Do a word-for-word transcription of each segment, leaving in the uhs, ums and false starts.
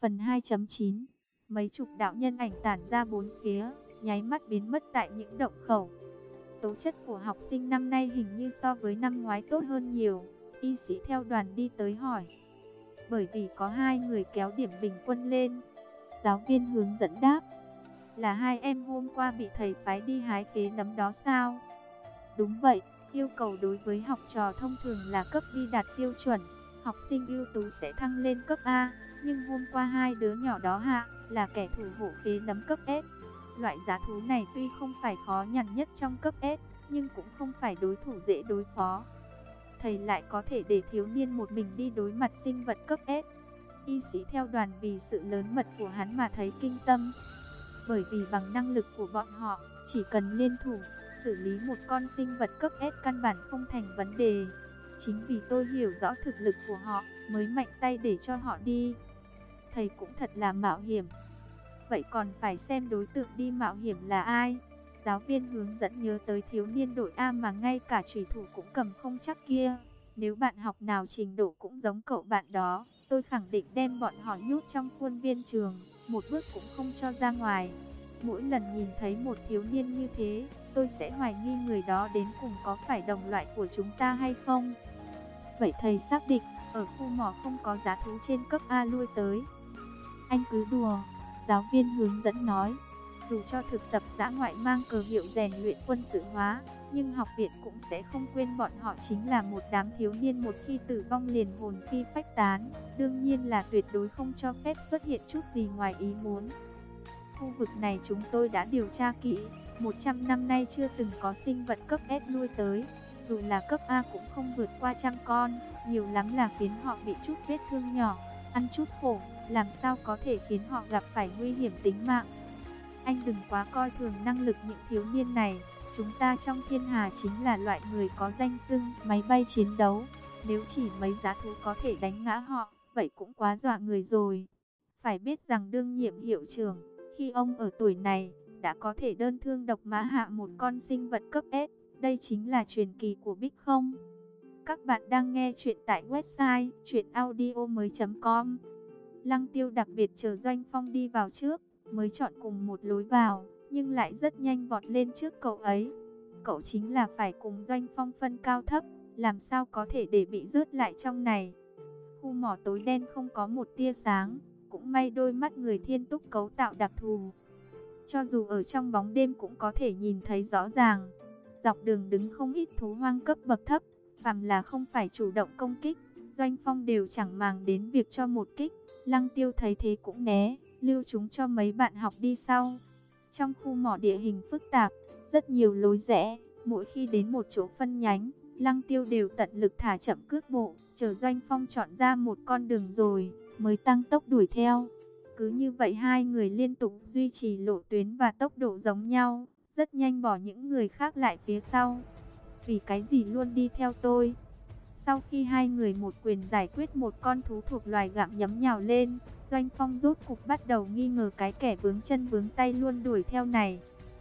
Phần hai chấm chín. Mấy chục đạo nhân ảnh tản ra bốn phía, nháy mắt biến mất tại những động khẩu. Tố chất của học sinh năm nay hình như so với năm ngoái tốt hơn nhiều. Y sĩ theo đoàn đi tới hỏi. Bởi vì có hai người kéo điểm bình quân lên. Giáo viên hướng dẫn đáp. Là hai em hôm qua bị thầy phái đi hái khế nấm đó sao? Đúng vậy, yêu cầu đối với học trò thông thường là cấp B đạt tiêu chuẩn. Học sinh ưu tú sẽ thăng lên cấp A. Nhưng hôm qua hai đứa nhỏ đó hạ là kẻ thủ hộ khế nấm cấp S. Loại giá thú này tuy không phải khó nhằn nhất trong cấp S, nhưng cũng không phải đối thủ dễ đối phó. Thầy lại có thể để thiếu niên một mình đi đối mặt sinh vật cấp S. Y sĩ theo đoàn vì sự lớn mật của hắn mà thấy kinh tâm. Bởi vì bằng năng lực của bọn họ, chỉ cần liên thủ, xử lý một con sinh vật cấp S căn bản không thành vấn đề. Chính vì tôi hiểu rõ thực lực của họ, mới mạnh tay để cho họ đi. Thầy cũng thật là mạo hiểm. Vậy còn phải xem đối tượng đi mạo hiểm là ai. Giáo viên hướng dẫn nhớ tới thiếu niên đội A mà ngay cả chủy thủ cũng cầm không chắc kia. Nếu bạn học nào trình độ cũng giống cậu bạn đó, tôi khẳng định đem bọn họ nhốt trong khuôn viên trường, một bước cũng không cho ra ngoài. Mỗi lần nhìn thấy một thiếu niên như thế, tôi sẽ hoài nghi người đó đến cùng có phải đồng loại của chúng ta hay không. Vậy thầy xác định, ở khu mỏ không có giá thú trên cấp A lui tới. Anh cứ đùa, giáo viên hướng dẫn nói. Dù cho thực tập dã ngoại mang cờ hiệu rèn luyện quân sự hóa, nhưng học viện cũng sẽ không quên bọn họ chính là một đám thiếu niên một khi tử vong liền hồn phi phách tán. Đương nhiên là tuyệt đối không cho phép xuất hiện chút gì ngoài ý muốn. Khu vực này chúng tôi đã điều tra kỹ, một trăm năm nay chưa từng có sinh vật cấp S lui tới. Dù là cấp A cũng không vượt qua trăm con, nhiều lắm là khiến họ bị chút vết thương nhỏ, ăn chút khổ, làm sao có thể khiến họ gặp phải nguy hiểm tính mạng. Anh đừng quá coi thường năng lực những thiếu niên này, chúng ta trong thiên hà chính là loại người có danh xưng máy bay chiến đấu. Nếu chỉ mấy giá thú có thể đánh ngã họ, vậy cũng quá dọa người rồi. Phải biết rằng đương nhiệm hiệu trưởng, khi ông ở tuổi này, đã có thể đơn thương độc mã hạ một con sinh vật cấp S. Đây chính là truyền kỳ của Big không? Các bạn đang nghe chuyện tại website truyện audio mới chấm com. Lăng Tiêu đặc biệt chờ Doanh Phong đi vào trước, mới chọn cùng một lối vào, nhưng lại rất nhanh vọt lên trước cậu ấy. Cậu chính là phải cùng Doanh Phong phân cao thấp, làm sao có thể để bị rớt lại trong này. Khu mỏ tối đen không có một tia sáng, cũng may đôi mắt người thiên túc cấu tạo đặc thù. Cho dù ở trong bóng đêm cũng có thể nhìn thấy rõ ràng. Dọc đường đứng không ít thú hoang cấp bậc thấp, phàm là không phải chủ động công kích, Doanh Phong đều chẳng màng đến việc cho một kích. Lăng Tiêu thấy thế cũng né, lưu chúng cho mấy bạn học đi sau. Trong khu mỏ địa hình phức tạp, rất nhiều lối rẽ, mỗi khi đến một chỗ phân nhánh, Lăng Tiêu đều tận lực thả chậm cước bộ, chờ Doanh Phong chọn ra một con đường rồi, mới tăng tốc đuổi theo. Cứ như vậy hai người liên tục duy trì lộ tuyến và tốc độ giống nhau, rất nhanh bỏ những người khác lại phía sau. Vì cái gì luôn đi theo tôi? Sau khi hai người một quyền giải quyết một con thú thuộc loài gặm nhấm nhào lên, Doanh Phong rốt cục bắt đầu nghi ngờ cái kẻ vướng chân vướng tay luôn đuổi theo này.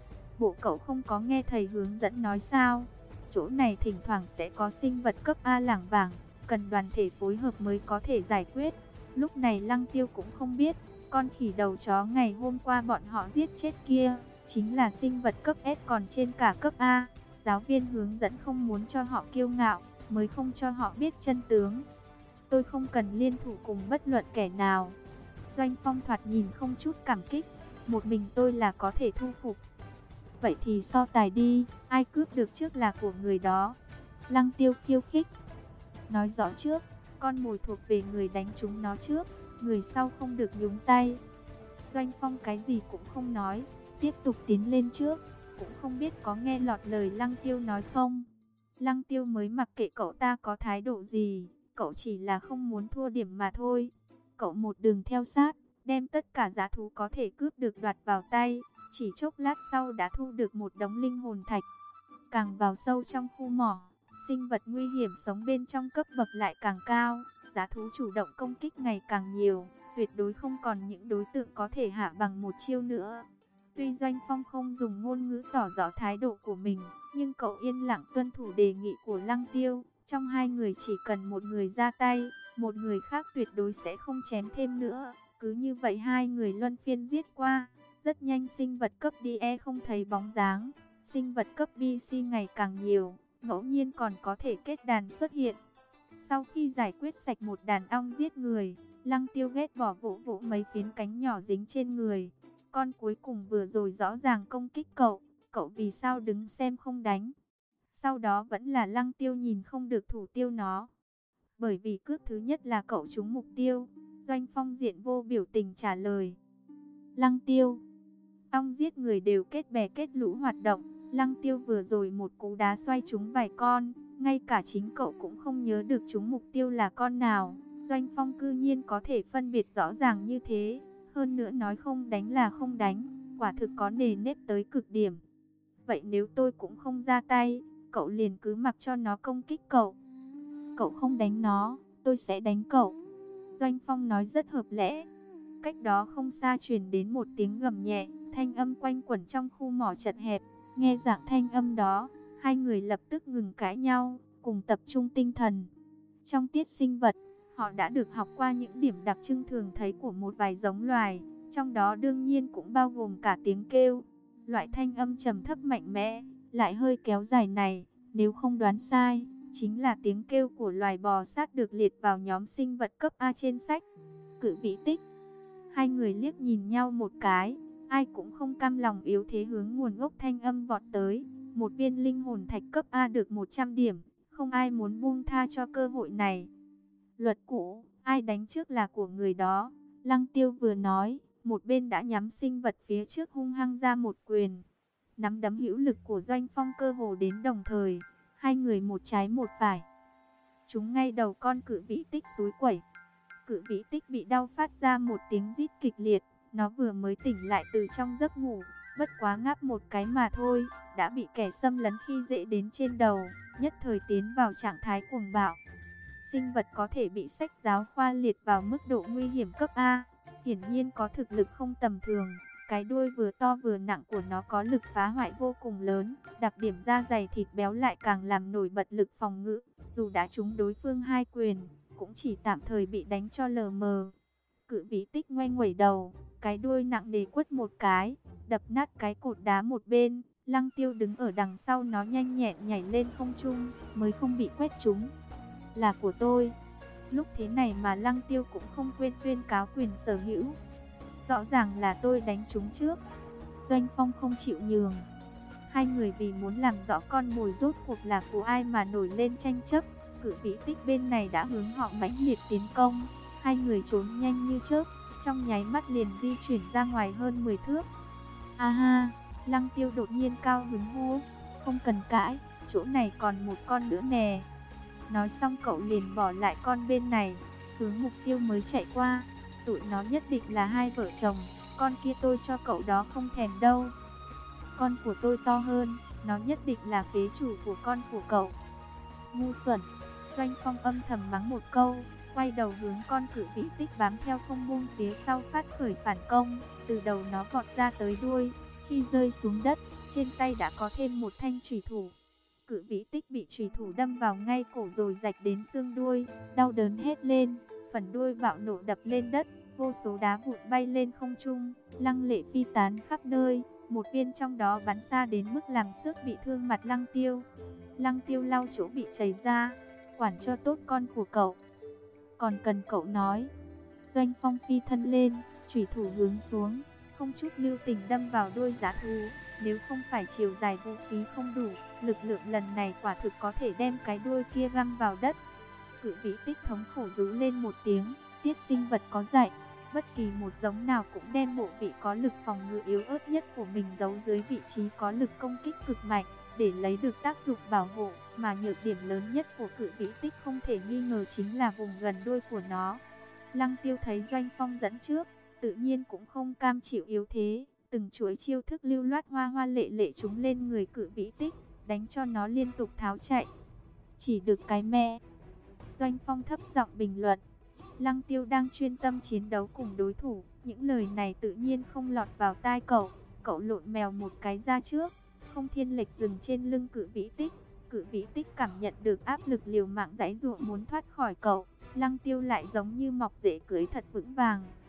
Bộ cậu không có nghe thầy hướng dẫn nói sao? Chỗ này thỉnh thoảng sẽ có sinh vật cấp A lảng vảng, cần đoàn thể phối hợp mới có thể giải quyết. Lúc này Lăng Tiêu cũng không biết, con khỉ đầu chó ngày hôm qua bọn họ giết chết kia, chính là sinh vật cấp S còn trên cả cấp A. Giáo viên hướng dẫn không muốn cho họ kiêu ngạo, mới không cho họ biết chân tướng. Tôi không cần liên thủ cùng bất luận kẻ nào. Doanh Phong thoạt nhìn không chút cảm kích, một mình tôi là có thể thu phục. Vậy thì so tài đi, ai cướp được trước là của người đó. Lăng Tiêu khiêu khích. Nói rõ trước, con mồi thuộc về người đánh chúng nó trước, người sau không được nhúng tay. Doanh Phong cái gì cũng không nói, tiếp tục tiến lên trước, cũng không biết có nghe lọt lời Lăng Tiêu nói không. Lăng Tiêu mới mặc kệ cậu ta có thái độ gì, cậu chỉ là không muốn thua điểm mà thôi. Cậu một đường theo sát, đem tất cả giá thú có thể cướp được đoạt vào tay, chỉ chốc lát sau đã thu được một đống linh hồn thạch. Càng vào sâu trong khu mỏ, sinh vật nguy hiểm sống bên trong cấp bậc lại càng cao, giá thú chủ động công kích ngày càng nhiều, tuyệt đối không còn những đối tượng có thể hạ bằng một chiêu nữa. Tuy Doanh Phong không dùng ngôn ngữ tỏ rõ thái độ của mình, nhưng cậu yên lặng tuân thủ đề nghị của Lăng Tiêu. Trong hai người chỉ cần một người ra tay, một người khác tuyệt đối sẽ không chém thêm nữa. Cứ như vậy hai người luân phiên giết qua, rất nhanh sinh vật cấp đê e không thấy bóng dáng, sinh vật cấp bê xê ngày càng nhiều, ngẫu nhiên còn có thể kết đàn xuất hiện. Sau khi giải quyết sạch một đàn ong giết người, Lăng Tiêu ghét bỏ vỗ vỗ mấy phiến cánh nhỏ dính trên người. Con cuối cùng vừa rồi rõ ràng công kích cậu, cậu vì sao đứng xem không đánh? Sau đó vẫn là Lăng Tiêu nhìn không được thủ tiêu nó. Bởi vì cước thứ nhất là cậu trúng mục tiêu. Doanh Phong diện vô biểu tình trả lời. Lăng Tiêu, ong giết người đều kết bè kết lũ hoạt động. Lăng Tiêu vừa rồi một cú đá xoay trúng vài con, ngay cả chính cậu cũng không nhớ được trúng mục tiêu là con nào. Doanh Phong cư nhiên có thể phân biệt rõ ràng như thế, hơn nữa nói không đánh là không đánh, quả thực có nề nếp tới cực điểm. Vậy nếu tôi cũng không ra tay, cậu liền cứ mặc cho nó công kích cậu. Cậu không đánh nó, tôi sẽ đánh cậu. Doanh Phong nói rất hợp lẽ. Cách đó không xa truyền đến một tiếng gầm nhẹ, thanh âm quanh quẩn trong khu mỏ chật hẹp. Nghe dạng thanh âm đó, hai người lập tức ngừng cãi nhau, cùng tập trung tinh thần. Trong tiết sinh vật, họ đã được học qua những điểm đặc trưng thường thấy của một vài giống loài, trong đó đương nhiên cũng bao gồm cả tiếng kêu. Loại thanh âm trầm thấp mạnh mẽ, lại hơi kéo dài này, nếu không đoán sai, chính là tiếng kêu của loài bò sát được liệt vào nhóm sinh vật cấp A trên sách. Cự vĩ tích. Hai người liếc nhìn nhau một cái, ai cũng không cam lòng yếu thế hướng nguồn gốc thanh âm vọt tới. Một viên linh hồn thạch cấp A được một trăm điểm, không ai muốn buông tha cho cơ hội này. Luật cũ, ai đánh trước là của người đó. Lăng Tiêu vừa nói, một bên đã nhắm sinh vật phía trước hung hăng ra một quyền. Nắm đấm hữu lực của Doanh Phong cơ hồ đến đồng thời, hai người một trái một phải. Chúng ngay đầu con cự vĩ tích xúi quẩy. Cự vĩ tích bị đau phát ra một tiếng rít kịch liệt, nó vừa mới tỉnh lại từ trong giấc ngủ, bất quá ngáp một cái mà thôi, đã bị kẻ xâm lấn khi dễ đến trên đầu, nhất thời tiến vào trạng thái cuồng bạo. Sinh vật có thể bị sách giáo khoa liệt vào mức độ nguy hiểm cấp A, hiển nhiên có thực lực không tầm thường. Cái đuôi vừa to vừa nặng của nó có lực phá hoại vô cùng lớn, đặc điểm da dày thịt béo lại càng làm nổi bật lực phòng ngự. Dù đã trúng đối phương hai quyền, cũng chỉ tạm thời bị đánh cho lờ mờ. Cự vĩ tích ngoe nguẩy đầu, cái đuôi nặng nề quất một cái, đập nát cái cột đá một bên. Lăng Tiêu đứng ở đằng sau nó nhanh nhẹn nhảy lên không trung, mới không bị quét trúng. Là của tôi. Lúc thế này mà Lăng Tiêu cũng không quên tuyên cáo quyền sở hữu. Rõ ràng là tôi đánh chúng trước. Doanh Phong không chịu nhường. Hai người vì muốn làm rõ con mồi rốt cuộc là của ai mà nổi lên tranh chấp. Cự vĩ tích bên này đã hướng họ mãnh liệt tiến công. Hai người trốn nhanh như chớp, trong nháy mắt liền di chuyển ra ngoài hơn mười thước. A ha, Lăng Tiêu đột nhiên cao hứng hô, không cần cãi, chỗ này còn một con nữa nè. Nói xong cậu liền bỏ lại con bên này, hướng mục tiêu mới chạy qua. Tụi nó nhất định là hai vợ chồng, con kia tôi cho cậu đó không thèm đâu. Con của tôi to hơn, nó nhất định là phế chủ của con của cậu. Ngu xuẩn. Doanh Phong âm thầm mắng một câu, quay đầu hướng con cự vĩ tích bám theo không buông phía sau phát khởi phản công. Từ đầu nó vọt ra tới đuôi, khi rơi xuống đất, trên tay đã có thêm một thanh chủy thủ. Cự vĩ tích bị chủy thủ đâm vào ngay cổ rồi rạch đến xương đuôi, đau đớn hét lên, phần đuôi bạo nổ đập lên đất, vô số đá vụn bay lên không trung, lăng lệ phi tán khắp nơi. Một viên trong đó bắn xa đến mức làm xước bị thương mặt Lăng Tiêu. Lăng Tiêu lau chỗ bị chảy ra, quản cho tốt con của cậu. Còn cần cậu nói. Doanh Phong phi thân lên, chủy thủ hướng xuống, không chút lưu tình đâm vào đuôi dã thú. Nếu không phải chiều dài vũ khí không đủ, lực lượng lần này quả thực có thể đem cái đuôi kia găm vào đất. Cự vĩ tích thống khổ rú lên một tiếng, tiết sinh vật có dạy. Bất kỳ một giống nào cũng đem bộ vị có lực phòng ngự yếu ớt nhất của mình giấu dưới vị trí có lực công kích cực mạnh, để lấy được tác dụng bảo hộ. Mà nhược điểm lớn nhất của cự vĩ tích không thể nghi ngờ chính là vùng gần đuôi của nó. Lăng Tiêu thấy Doanh Phong dẫn trước, tự nhiên cũng không cam chịu yếu thế. Từng chuỗi chiêu thức lưu loát hoa hoa lệ lệ trúng lên người cự vĩ tích, đánh cho nó liên tục tháo chạy. Chỉ được cái mẹ. Doanh Phong thấp giọng bình luận. Lăng Tiêu đang chuyên tâm chiến đấu cùng đối thủ, những lời này tự nhiên không lọt vào tai cậu. Cậu lộn mèo một cái ra trước, không thiên lệch dừng trên lưng cự vĩ tích. Cự vĩ tích cảm nhận được áp lực liều mạng giãy giụa muốn thoát khỏi cậu. Lăng Tiêu lại giống như mọc rễ cưới thật vững vàng.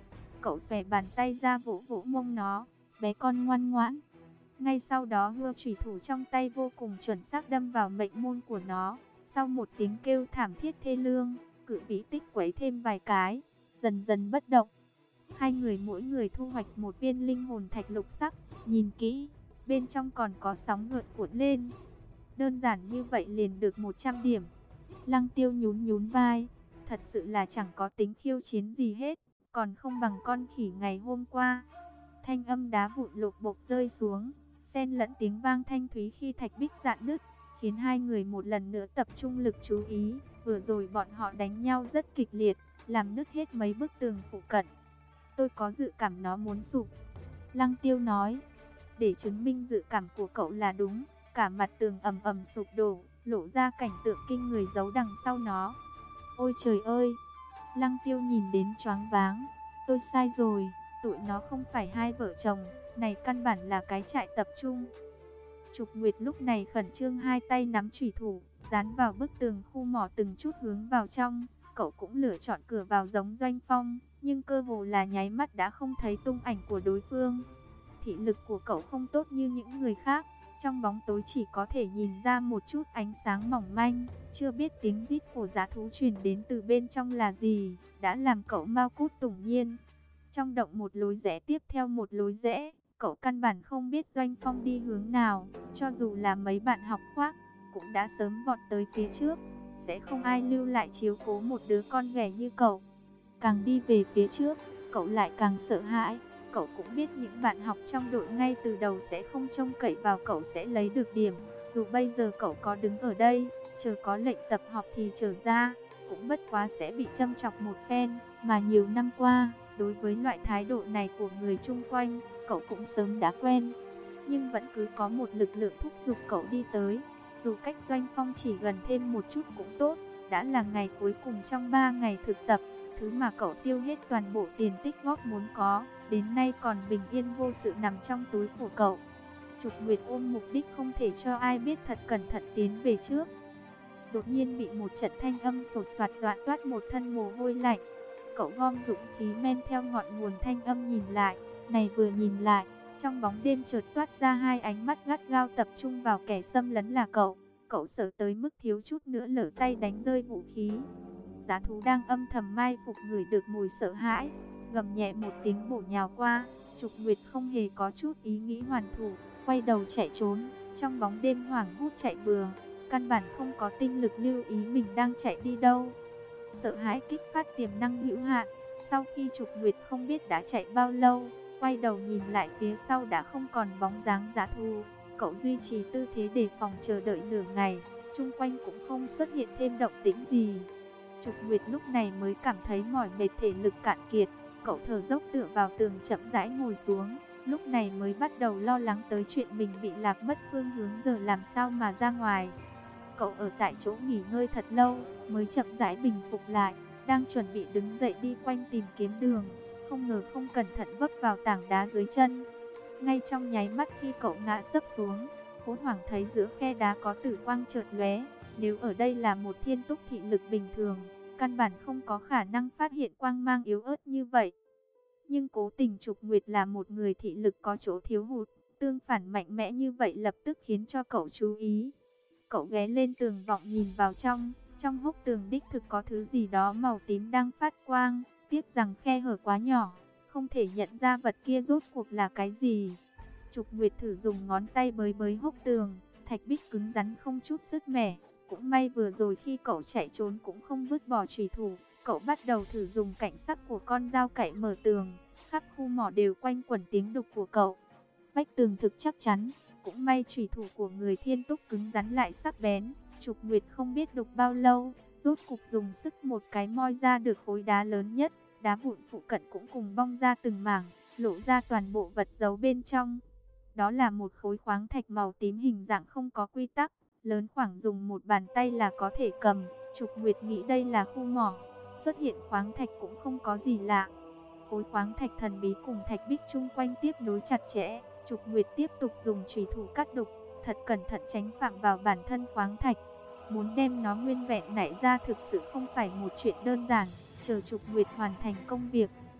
cậu xòe bàn tay ra vỗ vỗ mông nó, bé con ngoan ngoãn. Ngay sau đó hươu chủy thủ trong tay vô cùng chuẩn xác đâm vào mệnh môn của nó. Sau một tiếng kêu thảm thiết thê lương, cự vĩ tích quấy thêm vài cái, dần dần bất động. Hai người mỗi người thu hoạch một viên linh hồn thạch lục sắc, nhìn kỹ, bên trong còn có sóng gợn cuộn lên. Đơn giản như vậy liền được một trăm điểm. Lăng Tiêu nhún nhún vai, thật sự là chẳng có tính khiêu chiến gì hết, còn không bằng con khỉ ngày hôm qua. Thanh âm đá vụn lục bộp rơi xuống, xen lẫn tiếng vang thanh thúy khi thạch bích rạn nứt, khiến hai người một lần nữa tập trung lực chú ý. Vừa rồi bọn họ đánh nhau rất kịch liệt, làm nứt hết mấy bức tường phụ cận. Tôi có dự cảm nó muốn sụp. Lăng Tiêu nói, để chứng minh dự cảm của cậu là đúng, cả mặt tường ầm ầm sụp đổ, lộ ra cảnh tượng kinh người giấu đằng sau nó. Ôi trời ơi! Lăng Tiêu nhìn đến choáng váng. Tôi sai rồi, tụi nó không phải hai vợ chồng, này căn bản là cái trại tập trung. Trục Nguyệt lúc này khẩn trương hai tay nắm chủy thủ, dán vào bức tường khu mỏ từng chút hướng vào trong. Cậu cũng lựa chọn cửa vào giống Doanh Phong, nhưng cơ hồ là nháy mắt đã không thấy tung ảnh của đối phương. Thị lực của cậu không tốt như những người khác, trong bóng tối chỉ có thể nhìn ra một chút ánh sáng mỏng manh, chưa biết tiếng rít của dã thú truyền đến từ bên trong là gì, đã làm cậu mau cút tủng nhiên. Trong động một lối rẽ tiếp theo một lối rẽ, cậu căn bản không biết Doanh Phong đi hướng nào, cho dù là mấy bạn học khoác, cũng đã sớm vọt tới phía trước, sẽ không ai lưu lại chiếu cố một đứa con ghẻ như cậu. Càng đi về phía trước, cậu lại càng sợ hãi. Cậu cũng biết những bạn học trong đội ngay từ đầu sẽ không trông cậy vào cậu sẽ lấy được điểm. Dù bây giờ cậu có đứng ở đây, chờ có lệnh tập học thì trở ra, cũng bất quá sẽ bị châm chọc một phen. Mà nhiều năm qua, đối với loại thái độ này của người chung quanh, cậu cũng sớm đã quen. Nhưng vẫn cứ có một lực lượng thúc giục cậu đi tới. Dù cách Doanh Phong chỉ gần thêm một chút cũng tốt, đã là ngày cuối cùng trong ba ngày thực tập. Thứ mà cậu tiêu hết toàn bộ tiền tích góp muốn có, đến nay còn bình yên vô sự nằm trong túi của cậu. Trục Nguyệt ôm mục đích không thể cho ai biết thật cẩn thận tiến về trước. Đột nhiên bị một trận thanh âm sột soạt dọa toát một thân mồ hôi lạnh. Cậu gom dũng khí men theo ngọn nguồn thanh âm nhìn lại. Này vừa nhìn lại, trong bóng đêm chợt toát ra hai ánh mắt gắt gao tập trung vào kẻ xâm lấn là cậu. Cậu sợ tới mức thiếu chút nữa lỡ tay đánh rơi vũ khí. Dã thú đang âm thầm mai phục ngửi được mùi sợ hãi, gầm nhẹ một tiếng bổ nhào qua. Trục Nguyệt không hề có chút ý nghĩ hoàn thủ, quay đầu chạy trốn, trong bóng đêm hoảng hốt chạy bừa, căn bản không có tinh lực lưu ý mình đang chạy đi đâu. Sợ hãi kích phát tiềm năng hữu hạn, sau khi Trục Nguyệt không biết đã chạy bao lâu, quay đầu nhìn lại phía sau đã không còn bóng dáng dã thú. Cậu duy trì tư thế đề phòng chờ đợi nửa ngày, chung quanh cũng không xuất hiện thêm động tĩnh gì. Trục Nguyệt lúc này mới cảm thấy mỏi mệt, thể lực cạn kiệt. Cậu thở dốc tựa vào tường chậm rãi ngồi xuống. Lúc này mới bắt đầu lo lắng tới chuyện mình bị lạc mất phương hướng, giờ làm sao mà ra ngoài. Cậu ở tại chỗ nghỉ ngơi thật lâu, mới chậm rãi bình phục lại. Đang chuẩn bị đứng dậy đi quanh tìm kiếm đường, không ngờ không cẩn thận vấp vào tảng đá dưới chân. Ngay trong nháy mắt khi cậu ngã sấp xuống, hốt hoảng thấy giữa khe đá có tử quang chợt lóe. Nếu ở đây là một thiên túc thị lực bình thường, căn bản không có khả năng phát hiện quang mang yếu ớt như vậy. Nhưng cố tình Trục Nguyệt là một người thị lực có chỗ thiếu hụt, tương phản mạnh mẽ như vậy lập tức khiến cho cậu chú ý. Cậu ghé lên tường vọng nhìn vào trong, trong hốc tường đích thực có thứ gì đó màu tím đang phát quang, tiếc rằng khe hở quá nhỏ, không thể nhận ra vật kia rốt cuộc là cái gì. Trục Nguyệt thử dùng ngón tay bới bới hốc tường, thạch bích cứng rắn không chút sức mẻ. Cũng may vừa rồi khi cậu chạy trốn cũng không vứt bỏ chủy thủ, cậu bắt đầu thử dùng cảnh sắc của con dao cạy mở tường, khắp khu mỏ đều quanh quẩn tiếng đục của cậu. Vách tường thực chắc chắn, cũng may chủy thủ của người thiên túc cứng rắn lại sắc bén. Trục Nguyệt không biết đục bao lâu, rốt cục dùng sức một cái moi ra được khối đá lớn nhất, đá vụn phụ cận cũng cùng bong ra từng mảng, lộ ra toàn bộ vật giấu bên trong. Đó là một khối khoáng thạch màu tím hình dạng không có quy tắc, lớn khoảng dùng một bàn tay là có thể cầm. Trục Nguyệt nghĩ đây là khu mỏ, xuất hiện khoáng thạch cũng không có gì lạ. Khối khoáng thạch thần bí cùng thạch bích chung quanh tiếp nối chặt chẽ. Trục Nguyệt tiếp tục dùng chùy thủ cắt đục, thật cẩn thận tránh phạm vào bản thân khoáng thạch. Muốn đem nó nguyên vẹn nảy ra thực sự không phải một chuyện đơn giản. Chờ Trục Nguyệt hoàn thành công việc,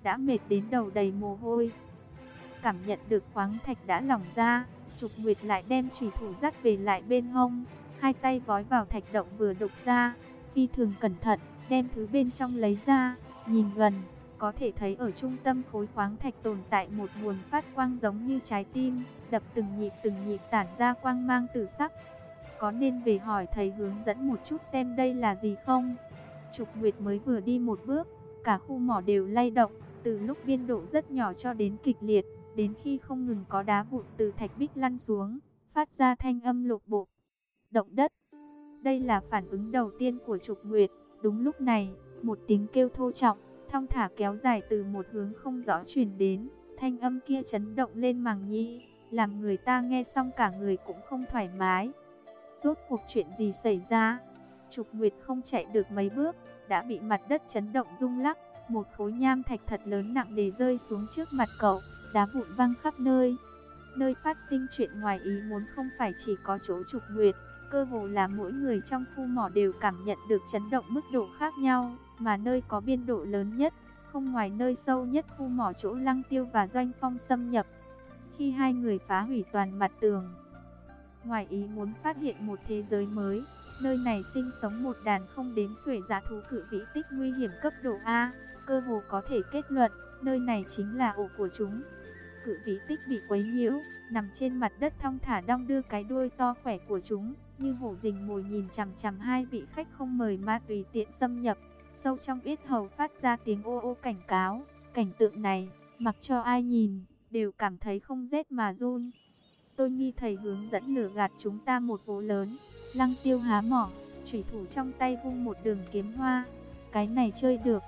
đã mệt đến đầu đầy mồ hôi. Cảm nhận được khoáng thạch đã lỏng ra, Trục Nguyệt lại đem chùy thủ dắt về lại bên hông, hai tay vói vào thạch động vừa đục ra, phi thường cẩn thận, đem thứ bên trong lấy ra, nhìn gần, có thể thấy ở trung tâm khối khoáng thạch tồn tại một nguồn phát quang giống như trái tim, đập từng nhịp từng nhịp tản ra quang mang tử sắc. Có nên về hỏi thầy hướng dẫn một chút xem đây là gì không? Trục Nguyệt mới vừa đi một bước, cả khu mỏ đều lay động, từ lúc biên độ rất nhỏ cho đến kịch liệt, đến khi không ngừng có đá vụn từ thạch bích lăn xuống, phát ra thanh âm lục bộp. Động đất. Đây là phản ứng đầu tiên của Trục Nguyệt. Đúng lúc này, một tiếng kêu thô trọng, thong thả kéo dài từ một hướng không rõ truyền đến. Thanh âm kia chấn động lên màng nhĩ, làm người ta nghe xong cả người cũng không thoải mái. Rốt cuộc chuyện gì xảy ra? Trục Nguyệt không chạy được mấy bước, đã bị mặt đất chấn động rung lắc. Một khối nham thạch thật lớn nặng nề rơi xuống trước mặt cậu, đá vụn văng khắp nơi. Nơi phát sinh chuyện ngoài ý muốn không phải chỉ có chỗ Trục Nguyệt, cơ hồ là mỗi người trong khu mỏ đều cảm nhận được chấn động mức độ khác nhau, mà nơi có biên độ lớn nhất, không ngoài nơi sâu nhất khu mỏ chỗ Lăng Tiêu và Doanh Phong xâm nhập. Khi hai người phá hủy toàn mặt tường, ngoài ý muốn phát hiện một thế giới mới, nơi này sinh sống một đàn không đếm xuể dã thú cự vĩ tích nguy hiểm cấp độ A, cơ hồ có thể kết luận, nơi này chính là ổ của chúng. Cự vĩ tích bị quấy nhiễu, nằm trên mặt đất thong thả đong đưa cái đuôi to khỏe của chúng, như hổ rình mồi nhìn chằm chằm hai vị khách không mời mà tùy tiện xâm nhập. Sâu trong yết hầu phát ra tiếng ô ô cảnh cáo. Cảnh tượng này, mặc cho ai nhìn, đều cảm thấy không rét mà run. Tôi nghi thầy hướng dẫn lừa gạt chúng ta một vố lớn. Lăng Tiêu há mỏ, chủy thủ trong tay vung một đường kiếm hoa. Cái này chơi được.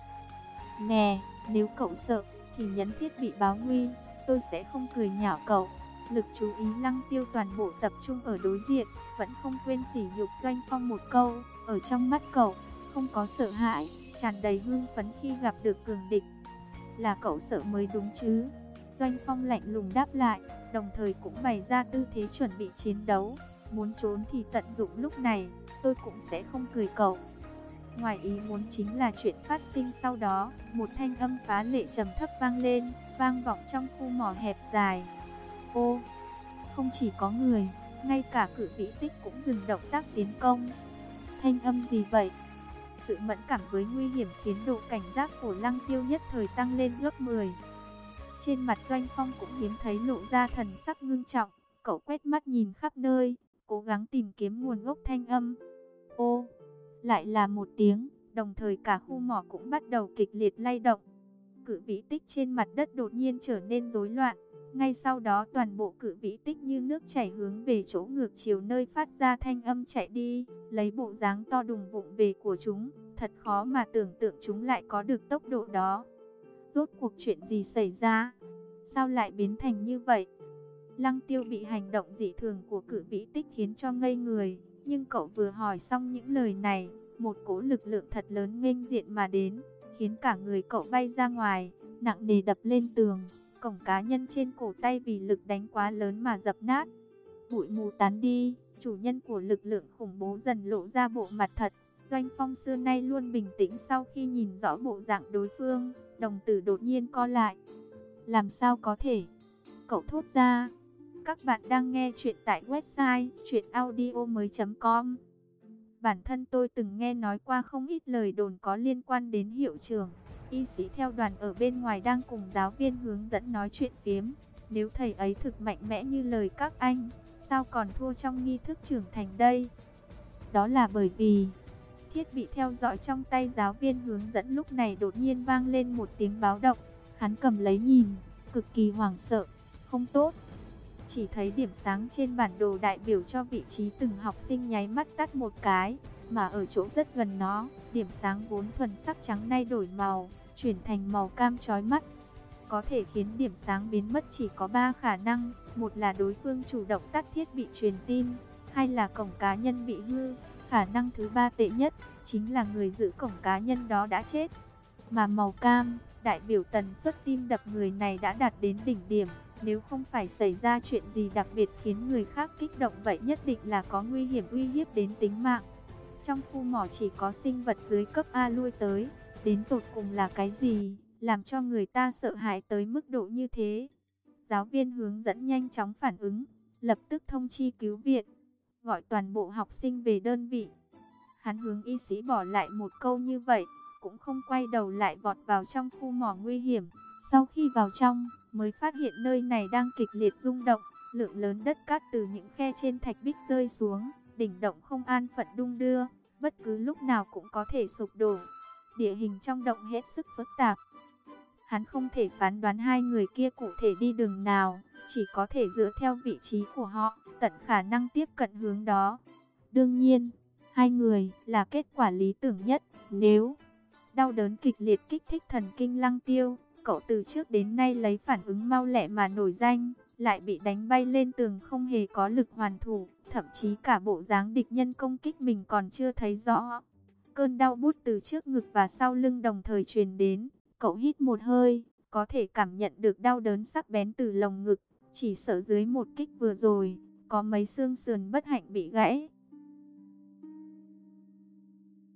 Nè, nếu cậu sợ, thì nhấn thiết bị báo nguy, tôi sẽ không cười nhạo cậu. Lực chú ý Lăng Tiêu toàn bộ tập trung ở đối diện, vẫn không quên sỉ nhục Doanh Phong một câu. Ở trong mắt cậu, không có sợ hãi, tràn đầy hưng phấn khi gặp được cường địch. Là cậu sợ mới đúng chứ? Doanh Phong lạnh lùng đáp lại, đồng thời cũng bày ra tư thế chuẩn bị chiến đấu. Muốn trốn thì tận dụng lúc này, tôi cũng sẽ không cười cậu. Ngoài ý muốn chính là chuyện phát sinh sau đó, một thanh âm phá lệ trầm thấp vang lên, vang vọng trong khu mỏ hẹp dài. Ô, không chỉ có người, ngay cả cự vĩ tích cũng dừng động tác tiến công. Thanh âm gì vậy? Sự mẫn cảm với nguy hiểm khiến độ cảnh giác của Lăng Tiêu nhất thời tăng lên gấp mười. Trên mặt Doanh Phong cũng hiếm thấy lộ ra thần sắc ngưng trọng, cậu quét mắt nhìn khắp nơi, cố gắng tìm kiếm nguồn gốc thanh âm. Ô, lại là một tiếng, đồng thời cả khu mỏ cũng bắt đầu kịch liệt lay động. Cự vĩ tích trên mặt đất đột nhiên trở nên rối loạn. Ngay sau đó toàn bộ cự vĩ tích như nước chảy hướng về chỗ ngược chiều nơi phát ra thanh âm chạy đi, lấy bộ dáng to đùng vụng về của chúng, thật khó mà tưởng tượng chúng lại có được tốc độ đó. Rốt cuộc chuyện gì xảy ra? Sao lại biến thành như vậy? Lăng Tiêu bị hành động dị thường của cự vĩ tích khiến cho ngây người, nhưng cậu vừa hỏi xong những lời này, một cỗ lực lượng thật lớn nghênh diện mà đến, khiến cả người cậu bay ra ngoài, nặng nề đập lên tường. Cổng cá nhân trên cổ tay vì lực đánh quá lớn mà dập nát. Bụi mù tán đi, chủ nhân của lực lượng khủng bố dần lộ ra bộ mặt thật. Doanh Phong xưa nay luôn bình tĩnh, sau khi nhìn rõ bộ dạng đối phương, đồng tử đột nhiên co lại. Làm sao có thể? Cậu thốt ra. Các bạn đang nghe chuyện tại website truyện audio mới chấm com. Bản thân tôi từng nghe nói qua không ít lời đồn có liên quan đến hiệu trưởng. Y sĩ theo đoàn ở bên ngoài đang cùng giáo viên hướng dẫn nói chuyện phiếm. Nếu thầy ấy thực mạnh mẽ như lời các anh, sao còn thua trong nghi thức trưởng thành đây? Đó là bởi vì thiết bị theo dõi trong tay giáo viên hướng dẫn lúc này đột nhiên vang lên một tiếng báo động. Hắn cầm lấy nhìn, cực kỳ hoảng sợ. Không tốt. Chỉ thấy điểm sáng trên bản đồ đại biểu cho vị trí từng học sinh nháy mắt tắt một cái, mà ở chỗ rất gần nó, điểm sáng vốn thuần sắc trắng nay đổi màu, chuyển thành màu cam chói mắt. Có thể khiến điểm sáng biến mất chỉ có ba khả năng, một là đối phương chủ động tắt thiết bị truyền tin, hai là cổng cá nhân bị hư, khả năng thứ ba tệ nhất chính là người giữ cổng cá nhân đó đã chết. Mà màu cam đại biểu tần suất tim đập người này đã đạt đến đỉnh điểm. Nếu không phải xảy ra chuyện gì đặc biệt khiến người khác kích động, vậy nhất định là có nguy hiểm uy hiếp đến tính mạng. Trong khu mỏ chỉ có sinh vật dưới cấp A lui tới, đến tột cùng là cái gì, làm cho người ta sợ hãi tới mức độ như thế. Giáo viên hướng dẫn nhanh chóng phản ứng, lập tức thông chi cứu viện, gọi toàn bộ học sinh về đơn vị. Hắn hướng y sĩ bỏ lại một câu như vậy, cũng không quay đầu lại vọt vào trong khu mỏ nguy hiểm. Sau khi vào trong, mới phát hiện nơi này đang kịch liệt rung động, lượng lớn đất cát từ những khe trên thạch bích rơi xuống, đỉnh động không an phận đung đưa, bất cứ lúc nào cũng có thể sụp đổ. Địa hình trong động hết sức phức tạp. Hắn không thể phán đoán hai người kia cụ thể đi đường nào, chỉ có thể dựa theo vị trí của họ, tận khả năng tiếp cận hướng đó. Đương nhiên, hai người là kết quả lý tưởng nhất. Nếu đau đớn kịch liệt kích thích thần kinh Lăng Tiêu, cậu từ trước đến nay lấy phản ứng mau lẹ mà nổi danh, lại bị đánh bay lên tường không hề có lực hoàn thủ, thậm chí cả bộ dáng địch nhân công kích mình còn chưa thấy rõ. Cơn đau bút từ trước ngực và sau lưng đồng thời truyền đến, cậu hít một hơi, có thể cảm nhận được đau đớn sắc bén từ lồng ngực, chỉ sợ dưới một kích vừa rồi, có mấy xương sườn bất hạnh bị gãy.